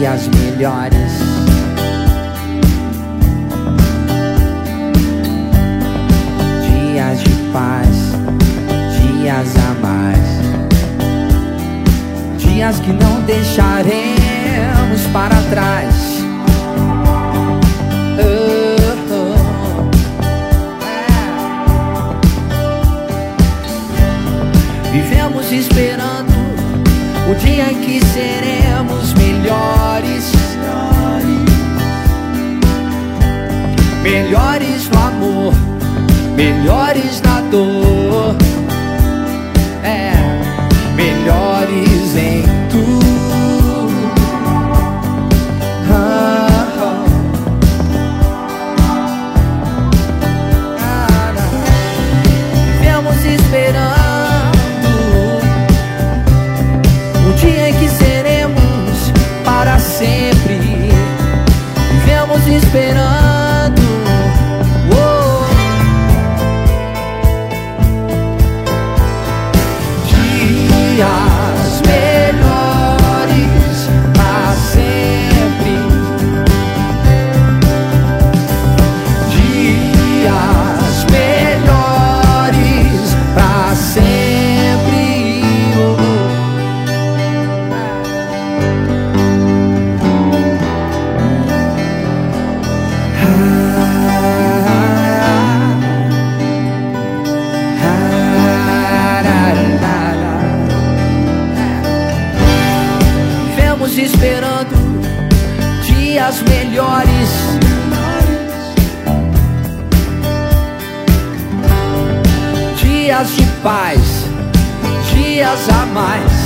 dias melhores. Dias de paz, dias a mais. Dias que não deixaremos para trás. Vivemos esperando o dia em que seremos melhores. Melhores no amor, melhores na dor. Melhores em tudo. Vivemos esperando o dia em que seremos para sempre. Vivemos esperando dias melhores pra sempre. Dias melhores pra sempre. Esperando dias melhores. Dias de paz, dias a mais.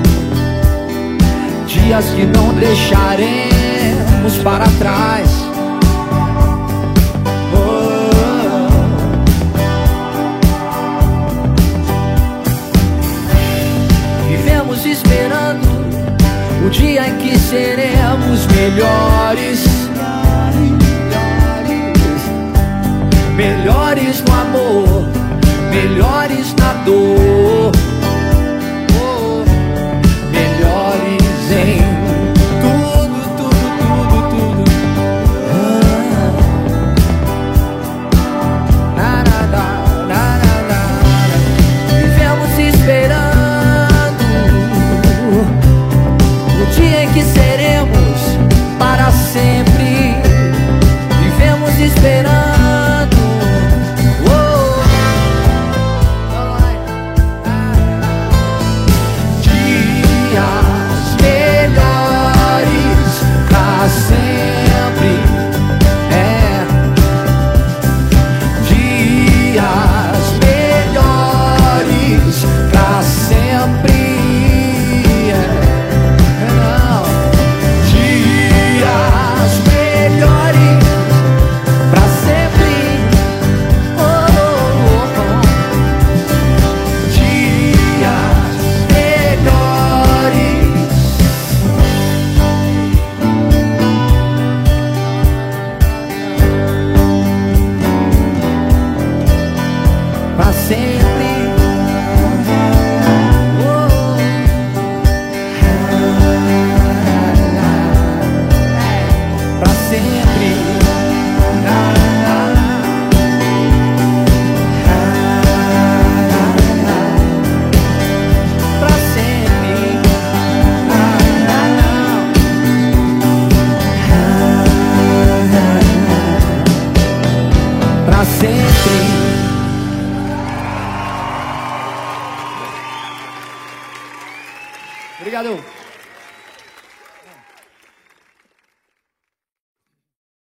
Dias que não deixaremos para trás. Vivemos esperando o dia em que seremos melhores. Melhores no amor, melhores na dor. Melhores em tudo, tudo, tudo, tudo. Vivemos esperando o dia em que seremos para sempre. Vivemos esperando dias melhores para sempre. Dias melhores para sempre. Pra sempre. Pra sempre. Pra sempre. Pra sempre. Obrigado.